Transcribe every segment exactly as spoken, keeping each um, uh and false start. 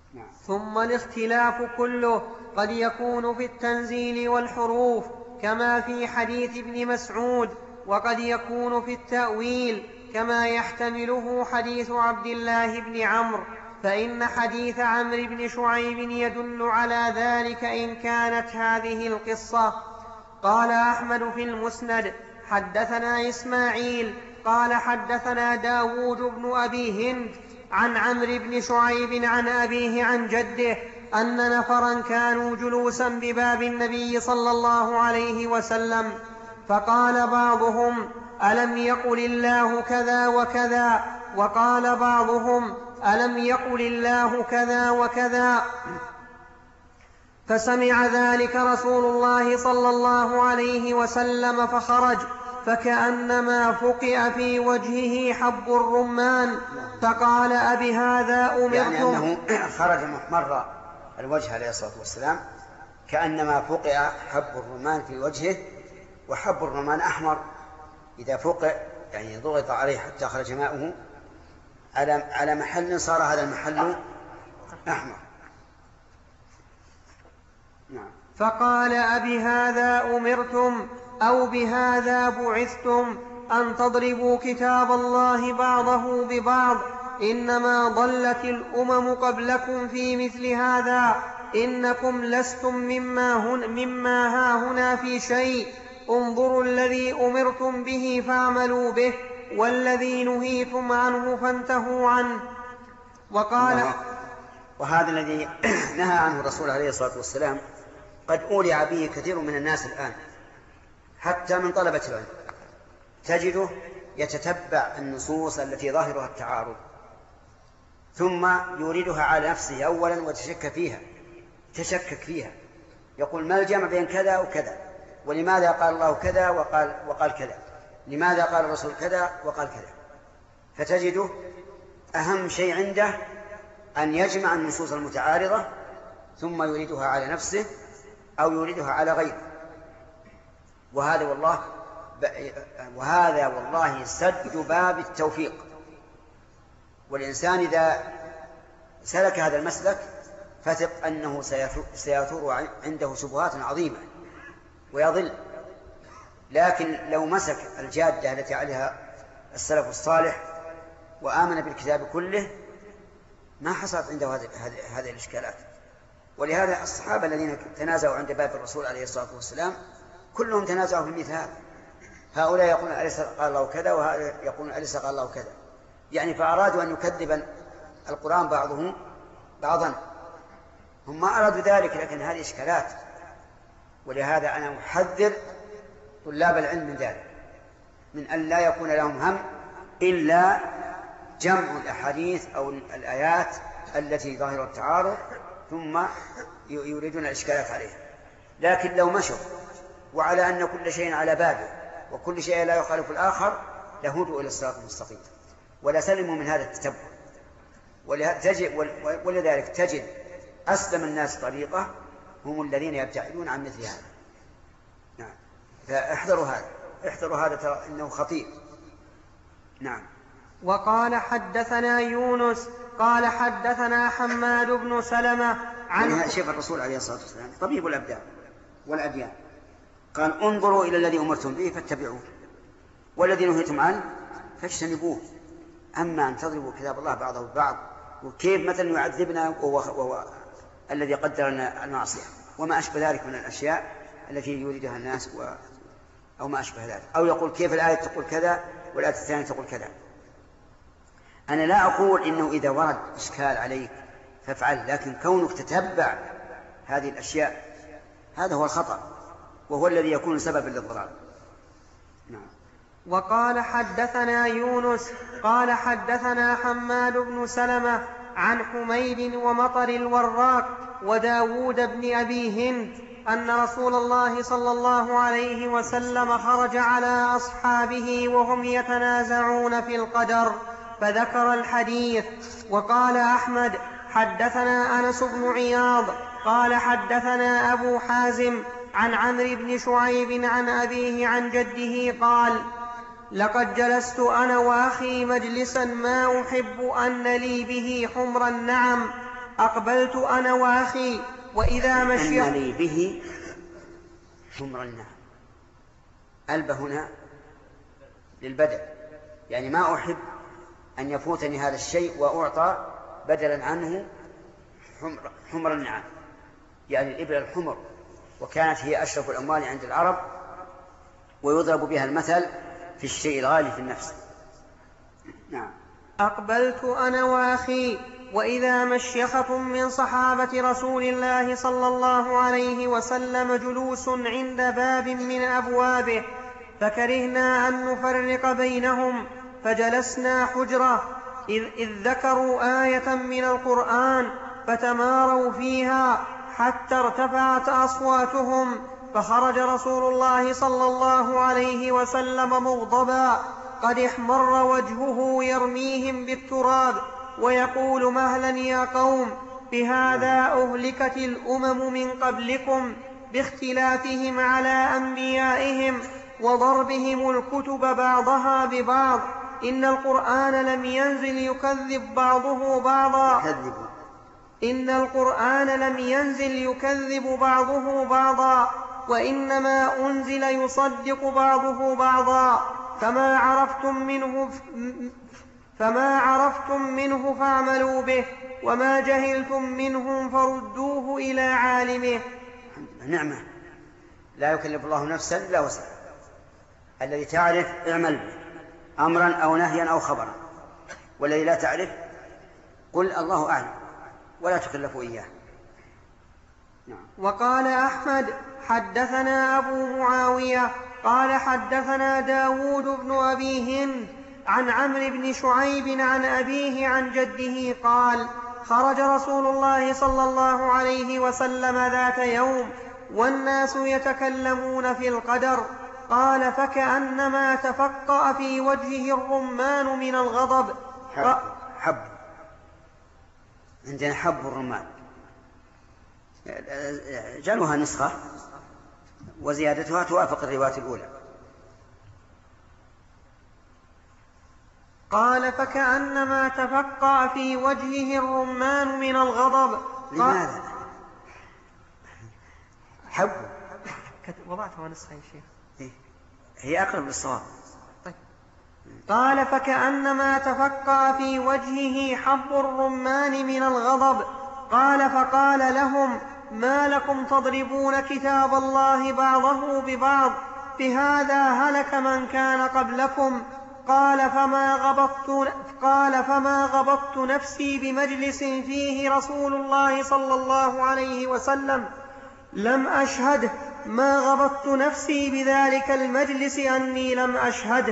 ثم الاختلاف كله قد يكون في التنزيل والحروف كما في حديث ابن مسعود، وقد يكون في التأويل كما يحتمله حديث عبد الله بن عمرو، فإن حديث عمرو بن شعيب يدل على ذلك إن كانت هذه القصة. قال أحمد في المسند: حدثنا إسماعيل قال حدثنا داود بن أبي هند عن عمرو بن شعيب عن أبيه عن جده أن نفرا كانوا جلوسا بباب النبي صلى الله عليه وسلم، فقال بعضهم: ألم يقل الله كذا وكذا؟ وقال بعضهم: ألم يقل الله كذا وكذا؟ فسمع ذلك رسول الله صلى الله عليه وسلم فخرج، فكأنما فقئ في وجهه حب الرمان، فقال: أبهذا أمرتم؟ يعني أنه خرج محمر الوجه عليه الصلاة والسلام كأنما فقئ حب الرمان في وجهه، وحب الرمان أحمر، إذا فقئ يعني ضغط عليه حتى خرج ماؤه على محل صار هذا المحل أحمر. نعم. فقال: أبهذا أمرتم أو بهذا بعثتم أن تضربوا كتاب الله بعضه ببعض؟ إنما ضلت الأمم قبلكم في مثل هذا، إنكم لستم مما, هن مما هاهنا في شيء، انظروا الذي أمرتم به فاعملوا به، والذي نهيتم عنه فانتهوا عنه. وقال: وهذا الذي نهى عنه الرسول عليه الصلاة والسلام قد أولع به كثير من الناس الآن، حتى من طلبة العلم تجده يتتبع النصوص التي ظاهرها التعارض ثم يريدها على نفسه أولا وتشكك فيها تشكك فيها يقول: ما الجمع بين كذا وكذا؟ ولماذا قال الله كذا وقال, وقال كذا؟ لماذا قال الرسول كذا وقال كذا؟ فتجده أهم شيء عنده أن يجمع النصوص المتعارضة ثم يريدها على نفسه أو يريدها على غيره، وهذا والله وهذا والله سد باب التوفيق. والإنسان إذا سلك هذا المسلك فثق أنه سيثور عنده شبهات عظيمة ويضل، لكن لو مسك الجادة التي عليها السلف الصالح وآمن بالكتاب كله ما حصلت عنده هذه الإشكالات. ولهذا الصحابة الذين تنازعوا عند باب الرسول عليه الصلاة والسلام كلهم تنازعوا في مثل هذا، هؤلاء يقولون أليس قال الله كذا، وهؤلاء يقولون أليس قال الله كذا، يعني فأرادوا أن يكذب القرآن بعضهم بعضا، هم ما أرادوا ذلك، لكن هذه إشكالات. ولهذا أنا أحذر طلاب العلم من ذلك، من أن لا يكون لهم هم إلا جمع الأحاديث أو الآيات التي ظاهر التعارض ثم يريدون الإشكالات عليها. لكن لو مشوا وعلى أن كل شيء على بابه وكل شيء لا يخالف الآخر لهدوا إلى الصراط المستقيم ولا سلموا من هذا التتبع. ولذلك تجد أسلم الناس طريقة هم الذين يبتعدون عن مثل هذا. نعم. فاحذروا هذا احذروا هذا ترى إنه خطير. نعم. وقال: حدثنا يونس قال حدثنا حماد بن سلمة عن شيخ الرسول عليه الصلاة والسلام طبيب الأبدان والأديان قال: انظروا إلى الذي أمرتم به فاتبعوه والذي نهيتم عنه فاجتنبوه. أما أن تضربوا كتاب الله بعضه ببعض، وكيف مثلا يعذبنا وهو الذي قدر لنا المعصية وما أشبه ذلك من الأشياء التي يريدها الناس و... أو ما أشبه ذلك، أو يقول كيف الآية تقول كذا والآية الثانية تقول كذا. أنا لا أقول إنه إذا ورد إشكال عليك فافعل، لكن كونك تتبع هذه الأشياء هذا هو الخطأ وهو الذي يكون سببا للضلال. نعم. وقال: حدثنا يونس قال حدثنا حماد بن سلمة عن حميد ومطر الوراق وداود بن أبي هند أن رسول الله صلى الله عليه وسلم خرج على أصحابه وهم يتنازعون في القدر فذكر الحديث. وقال أحمد: حدثنا أنس بن عياض قال حدثنا أبو حازم عن عمرو بن شعيب عن أبيه عن جده قال: لقد جلست أنا وأخي مجلسا ما أحب أن لي به حمر النعم، أقبلت أنا وأخي وإذا مشي أن لي به حمر النعم. ألب هنا للبدل، يعني ما أحب أن يفوتني هذا الشيء وأعطى بدلا عنه حمر, حمر النعم، يعني الإبل الحمر، وكانت هي أشرف الأموال عند العرب، ويضرب بها المثل في الشيء الغالي في النفس. نعم. أقبلت أنا وأخي وإذا مشيخة من صحابة رسول الله صلى الله عليه وسلم جلوس عند باب من أبوابه، فكرهنا أن نفرق بينهم فجلسنا حجرة، إذ, إذ ذكروا آية من القرآن فتماروا فيها حتى ارتفعت أصواتهم، فخرج رسول الله صلى الله عليه وسلم مغضبا قد احمر وجهه يرميهم بالتراب ويقول: مهلا يا قوم، بهذا أهلكت الأمم من قبلكم باختلافهم على أنبيائهم وضربهم الكتب بعضها ببعض، إن القرآن لم ينزل يكذب بعضه بعضا إن القرآن لم ينزل يكذب بعضه بعضا وإنما أنزل يصدق بعضه بعضا، فما عرفتم منه فما عرفتم منه فاعملوا به، وما جهلتم منه فردوه إلى عالمه. نعمة، لا يكلف الله نفسا إلا وسعها. الذي تعرف اعمل به أمرا أو نهيا أو خبرا، والذي لا تعرف قل الله أعلم ولا تكلفوا إياه. نعم. وقال أحمد: حدثنا أبو معاوية قال حدثنا داود بن أبي هند عن عمرو بن شعيب عن أبيه عن جده قال: خرج رسول الله صلى الله عليه وسلم ذات يوم والناس يتكلمون في القدر، قال: فكأنما تفقأ في وجهه الرمان من الغضب. حب, حب. عندنا حب الرمان، جعلوها نسخة وزيادتها توافق الرواية الأولى. قال: فكأنما تفقأ في وجهه الرمان من الغضب. لماذا؟ حب وضعتها نسخة يا شيخ. هي أقرب للصواب. طيب. قال: فكأنما تفقأ في وجهه حب الرمان من الغضب. قال: فقال لهم: ما لكم تضربون كتاب الله بعضه ببعض؟ بهذا هلك من كان قبلكم. قال: فما غبطت, قال فما غبطت نفسي بمجلس فيه رسول الله صلى الله عليه وسلم لم أشهده، ما غبطت نفسي بذلك المجلس أني لم أشهده.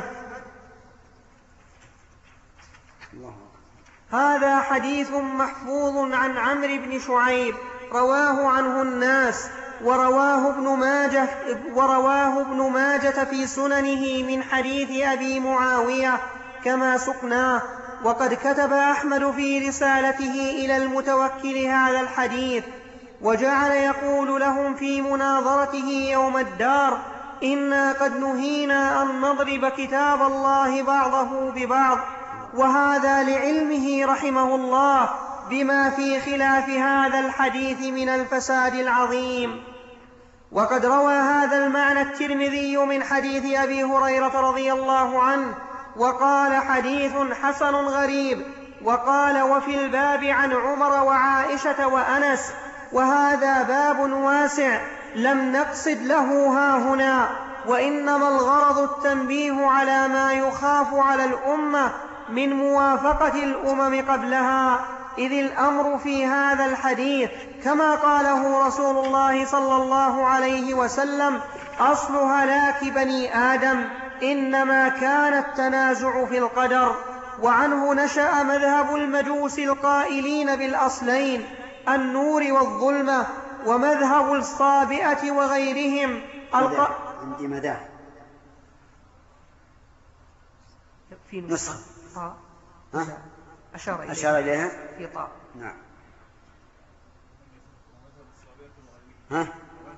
هذا حديث محفوظ عن عمرو بن شعيب رواه عنه الناس، ورواه ابن ماجه, ورواه ابن ماجة في سننه من حديث أبي معاوية كما سقناه. وقد كتب أحمد في رسالته إلى المتوكل هذا الحديث، وجعل يقول لهم في مناظرته يوم الدار: إنا قد نهينا أن نضرب كتاب الله بعضه ببعض، وهذا لعلمه رحمه الله بما في خلاف هذا الحديث من الفساد العظيم. وقد روى هذا المعنى الترمذي من حديث أبي هريرة رضي الله عنه وقال: حديث حسن غريب. وقال: وفي الباب عن عمر وعائشة وأنس، وهذا باب واسع لم نقصد له هاهنا، وإنما الغرض التنبيه على ما يخاف على الأمة من موافقة الأمم قبلها، إذ الأمر في هذا الحديث كما قاله رسول الله صلى الله عليه وسلم: أصل هلاك بني آدم إنما كان التنازع في القدر. وعنه نشأ مذهب المجوس القائلين بالأصلين النور والظلمة، ومذهب الصابئة وغيرهم الق... عندي مذاهب في نسخة آه. أشار إليها, أشار إليها؟ في طاء. نعم. ها؟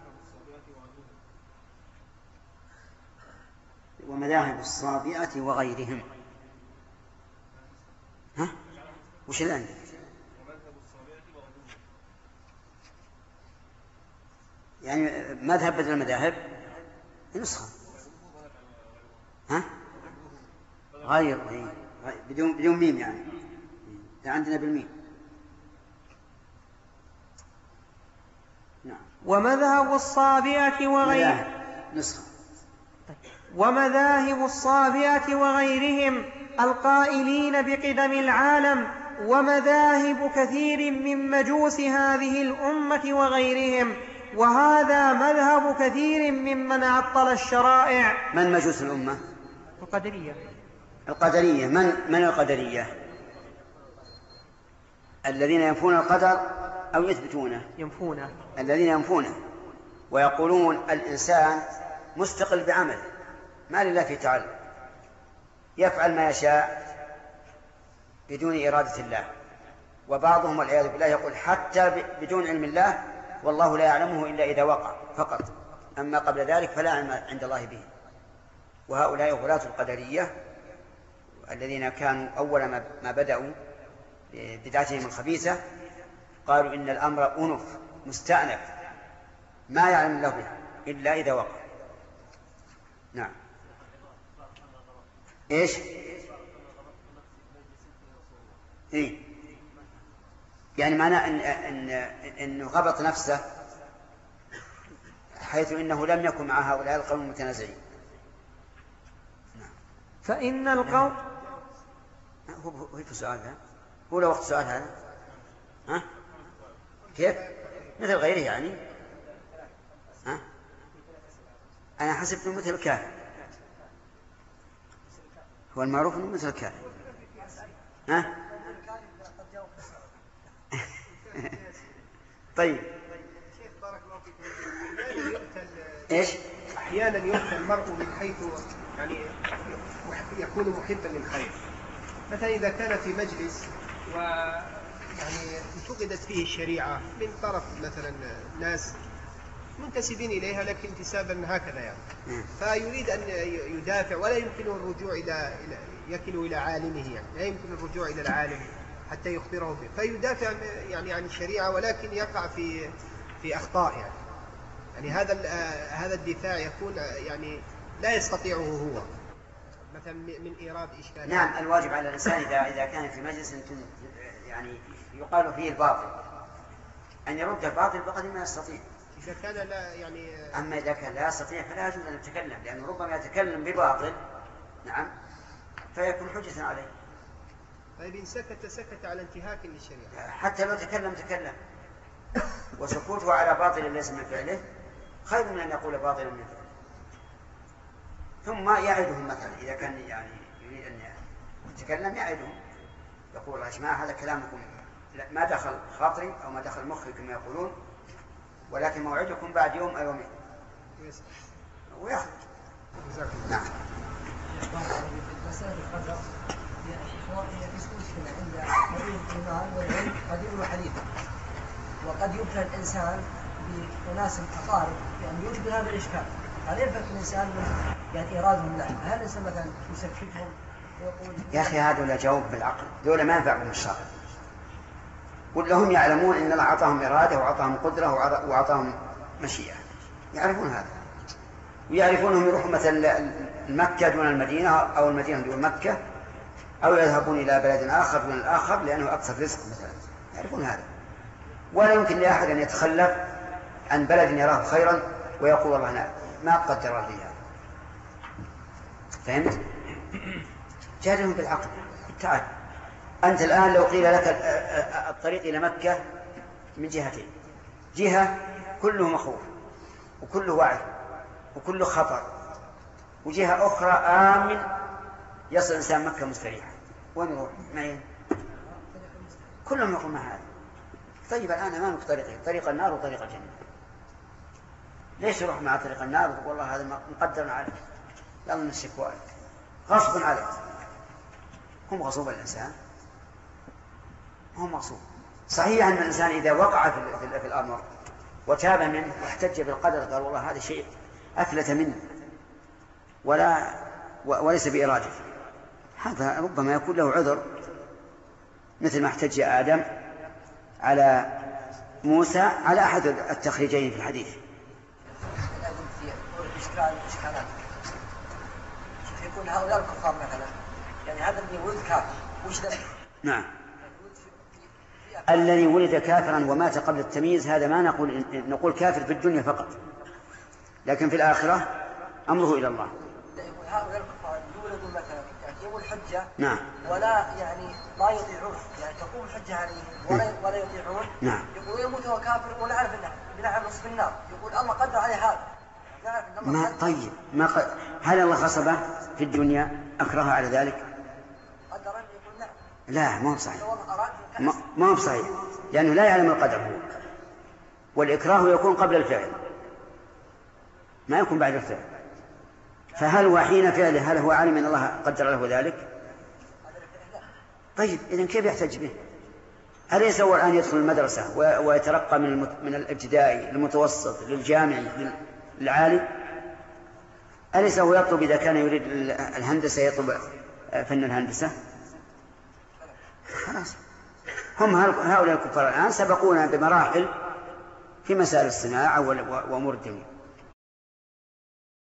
ومذاهب الصابئة وغيرهم. ها؟ وش اللي عندك؟ يعني مذهب بدل المذاهب نسخة. ها؟ غير بدون بدون ميم يعني. عندنا بالميم. نعم. ومذهب الصابئة وغير نسخة. ومذاهب الصابئة وغيرهم القائلين بقدم العالم، ومذاهب كثير من مجوس هذه الأمة وغيرهم، وهذا مذهب كثير ممن عطل الشرائع. من مجوس الأمة؟ القدرية. القدرية. من من القدرية؟ الذين ينفون القدر أو يثبتونه؟ ينفونه. الذين ينفونه ويقولون الإنسان مستقل بعمله، ما لله في تعلق، يفعل ما يشاء بدون إرادة الله. وبعضهم والعياذ بالله يقول حتى بدون علم الله، والله لا يعلمه إلا إذا وقع فقط، أما قبل ذلك فلا علم عند الله به. وهؤلاء غلاة القدرية الذين كانوا أول ما بدأوا بدعتهم الخبيثة قالوا إن الأمر أنف مستأنف ما يعلم الله به إلا إذا وقع. نعم. إيش؟ إيه؟ يعني معناه إن إن إنه غبط نفسه حيث إنه لم يكن مع هؤلاء القوم المتنازعين. نعم. فإن القوم هو هو في سؤال هذا؟ هو لو وقت سؤال هذا؟ ها؟ كيف؟ مثل غيره يعني؟ ها؟ أنا حسبت مثل الكافر. هو المعروف أنه مثل الكافر. ها؟ طيب. إيش؟ أحيانا يؤتى المرء من حيث يعني يكون محبا للخير. مثلا إذا كان في مجلس ويعني انتقدت فيه الشريعة من طرف مثلا ناس منتسبين إليها لكن انتسابا هكذا يعني، فيريد أن يدافع ولا يمكنه الرجوع إلى يكل إلى عالمه، يعني لا يمكن الرجوع إلى العالم حتى يخبره به، فيدافع يعني عن الشريعة ولكن يقع في في أخطاء يعني. يعني هذا هذا الدفاع يكون يعني لا يستطيعه هو مثلا من إيراد إشكال. نعم. الواجب على الإنسان إذا إذا كان في مجلس يعني يقال فيه الباطل أن يرد الباطل بقدر ما يستطيع. إذا كان لا يعني أما إذا كان لا يستطيع فلا يجوز أن يتكلم، لأنه ربما يتكلم بباطل. نعم. فيكون حجة عليه. طيب إن سكت سكت على انتهاك للشريعة. حتى لو تكلم تكلم، وسكوته على باطل ليس من فعله خير من أن يقول باطلا من فعله. ثم يعدهم مثلا إذا كان يعني يريد أن يتكلم يعدهم، يقول يا جماعة هذا كلامكم ما دخل خاطري أو ما دخل مخي كما يقولون، ولكن موعدكم بعد يوم أو يومين، ويخرج. نعم. مسألة القدر هي في مشكلة عند قليل الإيمان والعلم قديم وحديث، وقد يبتلى الإنسان بأناس أقارب يعني يوجد هذا الإشكال. هل ينفك الإنسان من يعني إرادهم له؟ هل الإنسان مثلا يسكتهم ويقول يا أخي هذا لا جاوب بالعقل، دول ما ينفعهم الشرع. كلهم يعلمون إن الله أعطاهم إرادة وأعطاهم قدرة وأعطاهم مشيئة، يعرفون هذا، ويعرفونهم يروحون مثلا مكة دون المدينة أو المدينة دون مكة، أو يذهبون إلى بلد آخر دون الآخر لأنه أكثر رزق مثلا، يعرفون هذا. ولا يمكن لأحد أن يتخلف عن بلد يراه خيرا ويقول الله لا ما قدر لي هذا. فهمت؟ جادلهم بالعقل. تعال أنت الآن لو قيل لك الطريق إلى مكة من جهتين، جهة كله مخوف وكله وعي وكله خطر، وجهة أخرى آمن يصل إنسان مكة مستريحا، وين يروح؟ معين؟ كلهم يقول ما هذا. طيب الآن أمامك طريقين، طريق النار وطريق الجنة، ليش يروح مع طريق النار وتقول والله هذا مقدر عليك لا من الشكوى غصب عليك؟ هم غصوب الإنسان، هم غصوب. صحيح أن الإنسان إذا وقع في الأمر وتاب منه واحتج بالقدر قال والله هذا شيء أفلت منه ولا وليس بإرادته، هذا ربما يكون له عذر، مثل ما احتج آدم على موسى على أحد التخريجين في الحديث فعل الإشكالات يكون هؤلاء الكفار مثلا يعني هذا اللي ولد كافر وش ذنبه؟ نعم. الذي ولد كافرا ومات قبل التمييز هذا ما نقول نقول كافر في الدنيا فقط، لكن في الآخرة أمره إلى الله. يقول هؤلاء الكفار يولدوا مثلا يعني يوم الحجة نعم. ولا يعني لا يطيعون يعني تقوم الحجة عليهم ولا ولا يطيعون. نعم. يقول يموت هو كافر ولا يعرف انه بنعم نصف النار، يقول الله قدر عليه هذا. ما طيب ما ق... هل الله خصبه في الدنيا أكره على ذلك؟ قدر يقول نعم. لا ما هو صحيح. ما... ما هو صحيح لأنه لا يعلم القدر هو، والإكراه يكون قبل الفعل ما يكون بعد الفعل، فهل وحين فعله هل هو عالم أن الله قدر له ذلك؟ طيب إذن كيف يحتج به؟ أليس هو الآن يدخل المدرسة ويترقى من من الابتدائي للمتوسط للجامعي للعالي؟ أليس هو يطلب إذا كان يريد الهندسة يطلب فن الهندسة؟ خلاص هم هؤلاء الكفار الآن سبقونا بمراحل في مسائل الصناعة وأمور الدنيا.